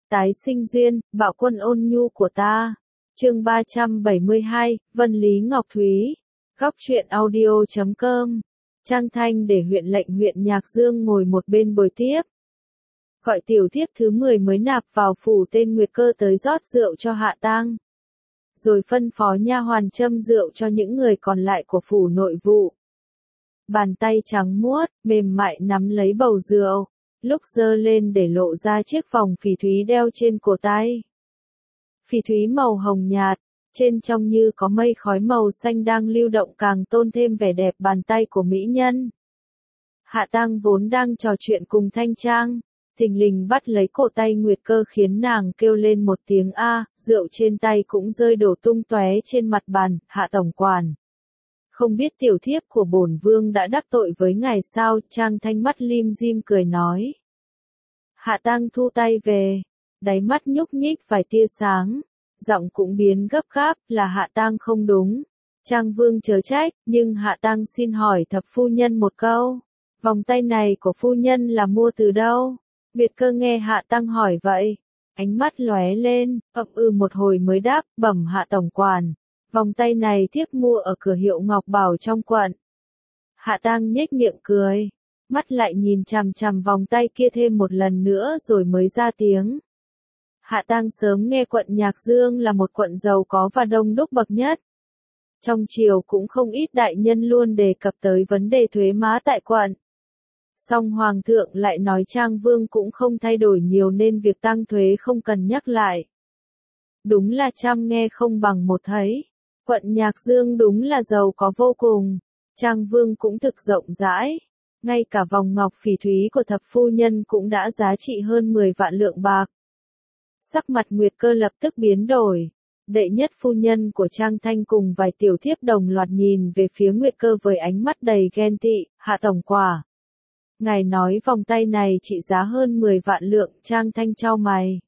Tái sinh duyên, bạo quân ôn nhu của ta. Chương 372, Vân Lý Ngọc Thúy. Góc truyện audio.com. Trang Thanh để huyện lệnh huyện Nhạc Dương ngồi một bên bồi tiếp. Gọi tiểu thiếp thứ 10 mới nạp vào phủ tên Nguyệt Cơ tới rót rượu cho Hạ Tang. Rồi phân phó nha hoàn châm rượu cho những người còn lại của phủ nội vụ. Bàn tay trắng muốt, mềm mại nắm lấy bầu rượu, lúc giơ lên để lộ ra chiếc vòng phỉ thúy đeo trên cổ tay. Phỉ thúy màu hồng nhạt, trên trong như có mây khói màu xanh đang lưu động càng tôn thêm vẻ đẹp bàn tay của mỹ nhân. Hạ Tang vốn đang trò chuyện cùng Thanh Trang, thình lình bắt lấy cổ tay Nguyệt Cơ khiến nàng kêu lên một tiếng a, rượu trên tay cũng rơi đổ tung tóe trên mặt bàn. Hạ tổng quản, không biết tiểu thiếp của bổn vương đã đắc tội với ngài sao? Trang Thanh mắt lim dim cười nói. Hạ Tang thu tay về, đáy mắt nhúc nhích vài tia sáng, giọng cũng biến gấp gáp, là Hạ Tang không đúng. Trang vương chớ trách, nhưng Hạ Tang xin hỏi thập phu nhân một câu, vòng tay này của phu nhân là mua từ đâu? Nguyệt Cơ nghe Hạ Tang hỏi vậy, ánh mắt lóe lên, ậm ừ một hồi mới đáp, bẩm Hạ tổng quản, vòng tay này thiếp mua ở cửa hiệu Ngọc Bảo trong quận. Hạ Tang nhếch miệng cười, mắt lại nhìn chằm chằm vòng tay kia thêm một lần nữa rồi mới ra tiếng. Hạ Tang sớm nghe quận Nhạc Dương là một quận giàu có và đông đúc bậc nhất. Trong triều cũng không ít đại nhân luôn đề cập tới vấn đề thuế má tại quận. Song Hoàng thượng lại nói Trang Vương cũng không thay đổi nhiều nên việc tăng thuế không cần nhắc lại. Đúng là trăm nghe không bằng một thấy. Quận Nhạc Dương đúng là giàu có vô cùng. Trang Vương cũng thực rộng rãi. Ngay cả vòng ngọc phỉ thúy của thập phu nhân cũng đã giá trị hơn 10 vạn lượng bạc. Sắc mặt Nguyệt Cơ lập tức biến đổi. Đệ nhất phu nhân của Trang Thanh cùng vài tiểu thiếp đồng loạt nhìn về phía Nguyệt Cơ với ánh mắt đầy ghen tị. Hạ tổng quả, ngài nói vòng tay này trị giá hơn 10 vạn lượng. Trang Thanh chau mày.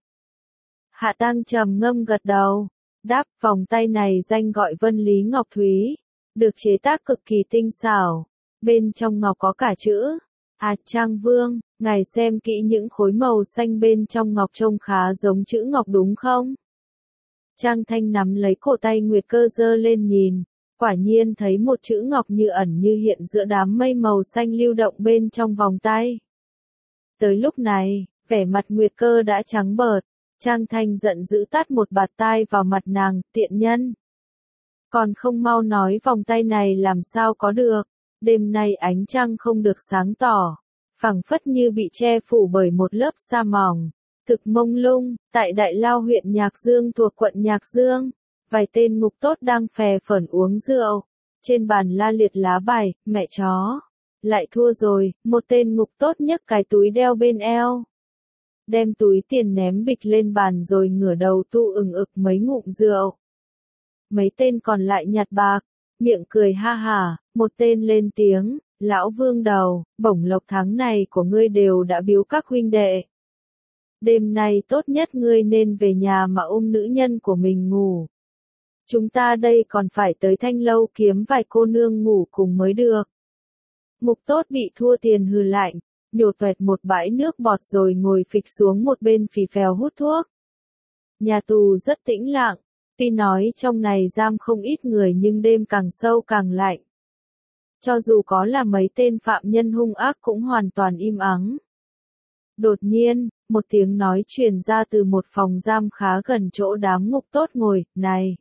Hạ Tang trầm ngâm gật đầu, đáp, vòng tay này danh gọi Vân Lý Ngọc Thúy, được chế tác cực kỳ tinh xảo, bên trong ngọc có cả chữ. Trang Vương, ngài xem kỹ những khối màu xanh bên trong ngọc trông khá giống chữ ngọc đúng không? Trang Thanh nắm lấy cổ tay Nguyệt Cơ giơ lên nhìn, quả nhiên thấy một chữ ngọc như ẩn như hiện giữa đám mây màu xanh lưu động bên trong vòng tay. Tới lúc này, vẻ mặt Nguyệt Cơ đã trắng bợt, Trang Thanh giận dữ tát một bạt tai vào mặt nàng, tiện nhân. Còn không mau nói vòng tay này làm sao có được, đêm nay ánh trăng không được sáng tỏ, phẳng phất như bị che phủ bởi một lớp sa mỏng, thực mông lung. Tại Đại Lao huyện Nhạc Dương thuộc quận Nhạc Dương, vài tên ngục tốt đang phè phởn uống rượu, trên bàn la liệt lá bài, mẹ chó, lại thua rồi. Một tên ngục tốt nhấc cái túi đeo bên eo, đem túi tiền ném bịch lên bàn rồi ngửa đầu tu ừng ực mấy ngụm rượu. Mấy tên còn lại nhặt bạc, miệng cười ha hả. Một tên lên tiếng, lão Vương đầu, bổng lộc tháng này của ngươi đều đã biếu các huynh đệ. Đêm nay tốt nhất ngươi nên về nhà mà ôm nữ nhân của mình ngủ. Chúng ta đây còn phải tới Thanh Lâu kiếm vài cô nương ngủ cùng mới được. Ngục tốt bị thua tiền hừ lạnh, nhổ toẹt một bãi nước bọt rồi ngồi phịch xuống một bên phì phèo hút thuốc. Nhà tù rất tĩnh lặng, tuy nói trong này giam không ít người nhưng đêm càng sâu càng lạnh. Cho dù có là mấy tên phạm nhân hung ác cũng hoàn toàn im ắng. Đột nhiên, một tiếng nói truyền ra từ một phòng giam khá gần chỗ đám ngục tốt ngồi, này,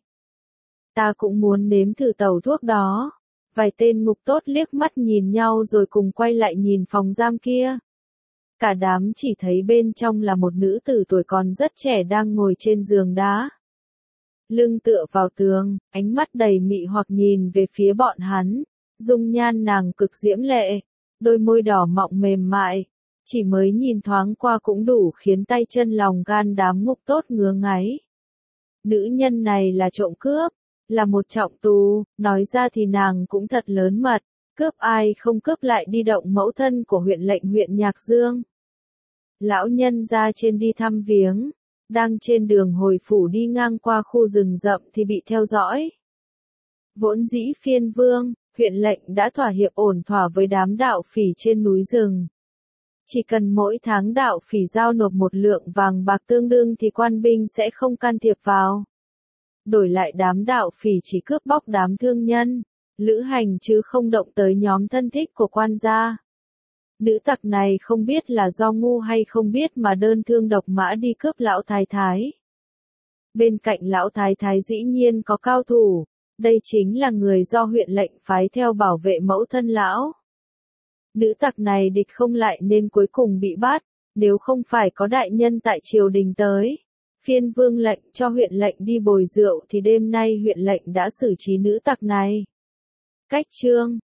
ta cũng muốn nếm thử tẩu thuốc đó. Vài tên ngục tốt liếc mắt nhìn nhau rồi cùng quay lại nhìn phòng giam kia. Cả đám chỉ thấy bên trong là một nữ tử tuổi còn rất trẻ đang ngồi trên giường đá. Lưng tựa vào tường, ánh mắt đầy mị hoặc nhìn về phía bọn hắn. Dung nhan nàng cực diễm lệ, đôi môi đỏ mọng mềm mại, chỉ mới nhìn thoáng qua cũng đủ khiến tay chân lòng gan đám ngục tốt ngứa ngáy. Nữ nhân này là trộm cướp, là một trọng tù, nói ra thì nàng cũng thật lớn mật, cướp ai không cướp lại đi động mẫu thân của huyện lệnh huyện Nhạc Dương. Lão nhân ra trên đi thăm viếng, đang trên đường hồi phủ đi ngang qua khu rừng rậm thì bị theo dõi. Vốn dĩ phiên vương, huyện lệnh đã thỏa hiệp ổn thỏa với đám đạo phỉ trên núi rừng. Chỉ cần mỗi tháng đạo phỉ giao nộp một lượng vàng bạc tương đương thì quan binh sẽ không can thiệp vào. Đổi lại đám đạo phỉ chỉ cướp bóc đám thương nhân, lữ hành chứ không động tới nhóm thân thích của quan gia. Nữ tặc này không biết là do ngu hay không biết mà đơn thương độc mã đi cướp lão thái thái. Bên cạnh lão thái thái dĩ nhiên có cao thủ, đây chính là người do huyện lệnh phái theo bảo vệ mẫu thân lão. Nữ tặc này địch không lại nên cuối cùng bị bắt, nếu không phải có đại nhân tại triều đình tới. Phiên vương lệnh cho huyện lệnh đi bồi rượu thì đêm nay huyện lệnh đã xử trí nữ tặc này. Cách chương